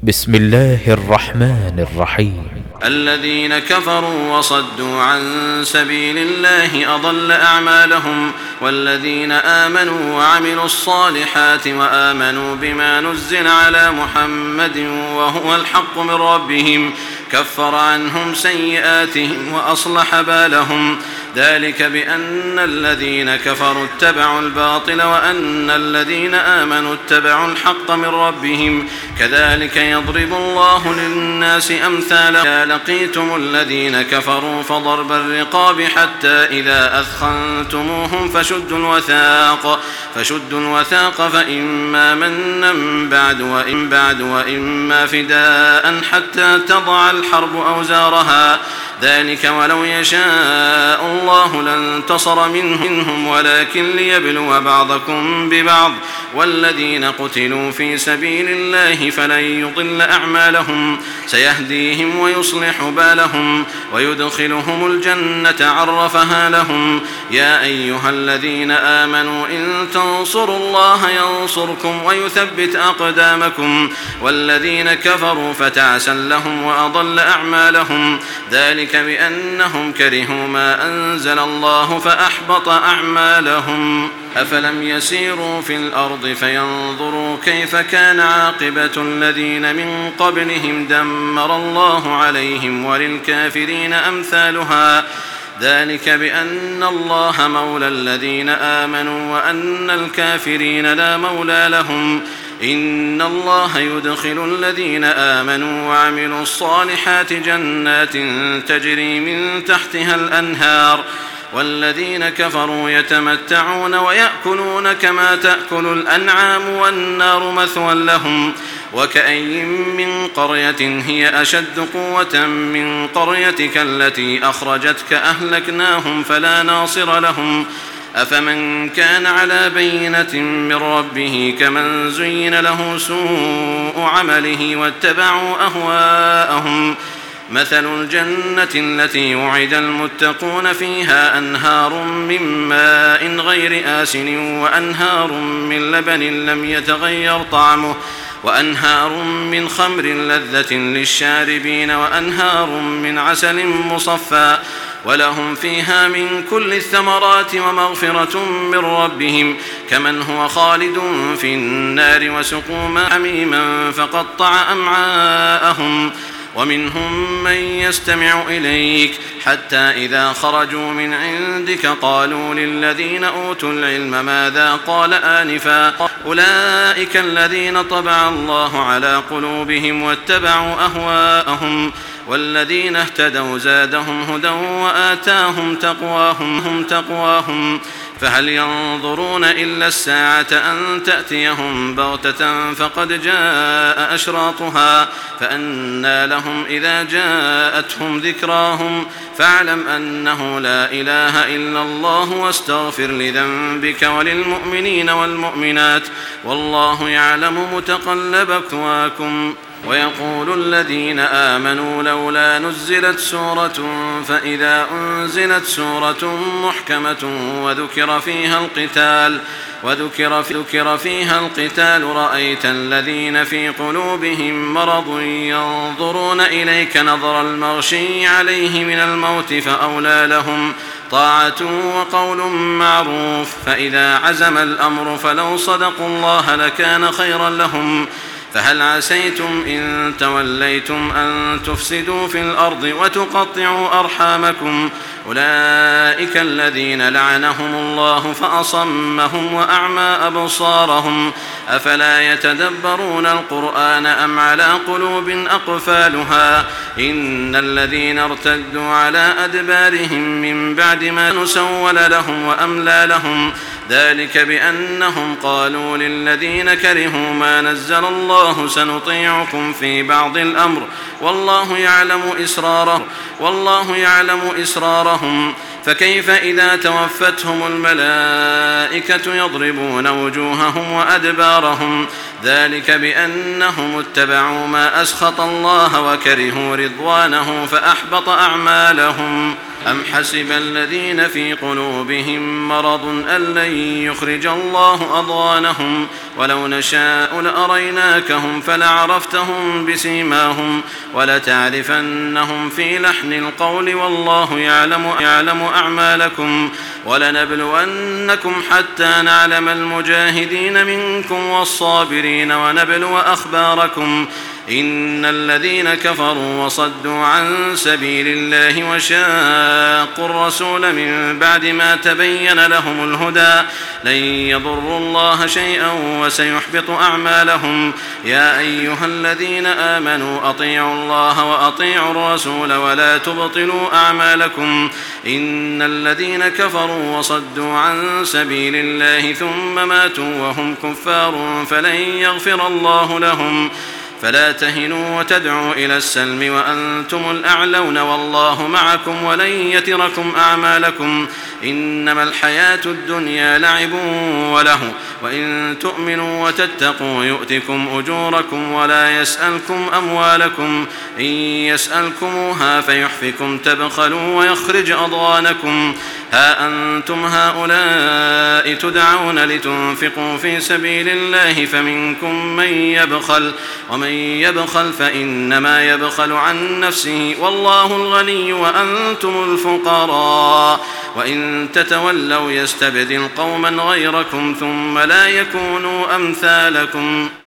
بسم الله الرحمن الرحيم. الذين كفروا وصدوا عن سبيل الله أضل أعمالهم، والذين آمنوا وعملوا الصالحات وآمنوا بما نزل على محمد وهو الحق من ربهم كفر عنهم سيئاتهم وأصلح بالهم، ذلك بأن الذين كفروا اتبعوا الباطل وأن الذين آمنوا اتبعوا الحق من ربهم، كذلك يضرب الله للناس أمثالا. لقيتم الذين كفروا فضرب الرقاب حتى إذا أثخنتموهم فشدوا الوثاق فإما منا بعد وإما فداء حتى تضع الحرب أوزارها، ذلك ولو يشاء الله لانتصر منهم ولكن ليبلو بعضكم ببعض، والذين قتلوا في سبيل الله فلن يضل أعمالهم، سيهديهم ويصلح بالهم ويدخلهم الجنة عرفها لهم. يا أيها الذين آمنوا إن تنصروا الله ينصركم ويثبت أقدامكم، والذين كفروا فتعسا لهم وأضل أعمالهم، ذلك بأنهم كرهوا ما أنزل الله فأحبط أعمالهم. أفلم يسيروا في الأرض فينظروا كيف كان عاقبة الذين من قبلهم دمر الله عليهم وللكافرين أمثالها، ذلك بأن الله مولى الذين آمنوا وأن الكافرين لا مولى لهم. إن الله يدخل الذين آمنوا وعملوا الصالحات جنات تجري من تحتها الأنهار، والذين كفروا يتمتعون ويأكلون كما تأكل الأنعام والنار مثوى لهم. وكأي من قرية هي أشد قوة من قريتك التي أخرجتك أهلكناهم فلا ناصر لهم. أفمن كان على بينة من ربه كمن زين له سوء عمله واتبعوا أهواءهم. مثل الجنة التي وعد المتقون فيها أنهار من ماء غير آسن وأنهار من لبن لم يتغير طعمه وأنهار من خمر لذة للشاربين وأنهار من عسل مصفى، ولهم فيها من كل الثمرات ومغفرة من ربهم، كمن هو خالد في النار وسقوا ماء حميما فقطع أمعاءهم. ومنهم من يستمع إليك حتى إذا خرجوا من عندك قالوا للذين أوتوا العلم ماذا قال آنفا، أولئك الذين طبع الله على قلوبهم واتبعوا أهواءهم، والذين اهتدوا زادهم هدى وآتاهم تقواهم. فهل ينظرون إلا الساعة أن تأتيهم بغتة فقد جاء أشراطها، فأنى لهم إذا جاءتهم ذكراهم. فاعلم أنه لا إله إلا الله واستغفر لذنبك وللمؤمنين والمؤمنات، والله يعلم متقلبكم. ويقول الذين آمنوا لولا نزلت سورة، فإذا أنزلت سورة محكمة وذكر فيها القتال رأيت الذين في قلوبهم مرض ينظرون إليك نظر المغشي عليه من الموت، فأولى لهم طاعة وقول معروف. فإذا عزم الأمر فلو صدقوا الله لكان خيرا لهم. فهل عسيتم إن توليتم أن تفسدوا في الأرض وتقطعوا أرحامكم، أولئك الذين لعنهم الله فأصمهم وأعمى أبصارهم، أفلا يتدبرون القرآن أم على قلوب أقفالها. إن الذين ارتدوا على أدبارهم من بعد ما نسول لهم وأملى لهم، ذلك بأنهم قالوا للذين كرهوا ما نزل الله سنطيعكم في بعض الأمر والله يعلم إسرارهم، فكيف إذا توفتهم الملائكة يضربون وجوههم وأدبارهم ذلك بأنهم اتبعوا ما أسخط الله وكرهوا رضوانه فأحبط أعمالهم. أم حسب الذين في قلوبهم مرض أن لن يخرج الله أضغانهم ولو نشاء لأريناكهم فلعرفتهم بسيماهم ولتعرفنهم في لحن القول والله يعلم أعمالكم ولنبلونكم حتى نعلم المجاهدين منكم والصابرين ونبلو أخباركم. إن الذين كفروا وصدوا عن سبيل الله وشاقوا الرسول من بعد ما تبين لهم الهدى لن يضروا الله شيئا وسيحبط أعمالهم. يا أيها الذين آمنوا أطيعوا الله وأطيعوا الرسول ولا تبطلوا أعمالكم. إن الذين كفروا وصدوا عن سبيل الله ثم ماتوا وهم كفار فلن يغفر الله لهم. فلا تهنوا وتدعوا إلى السلم وأنتم الأعلون والله معكم ولن يتركم أعمالكم. إنما الحياة الدنيا لعب وله وإن تؤمنوا وتتقوا يؤتكم أجوركم ولا يسألكم أموالكم. إن يسألكموها فيحفكم تبخلوا ويخرج أضغانكم. ها أنتم هؤلاء تدعون لتنفقوا في سبيل الله فمنكم من يبخل ومن يبخل فإنما يبخل عن نفسه والله الغني وأنتم الفقراء وإن تتولوا يستبدل قوما غيركم ثم لا يكونوا أمثالكم.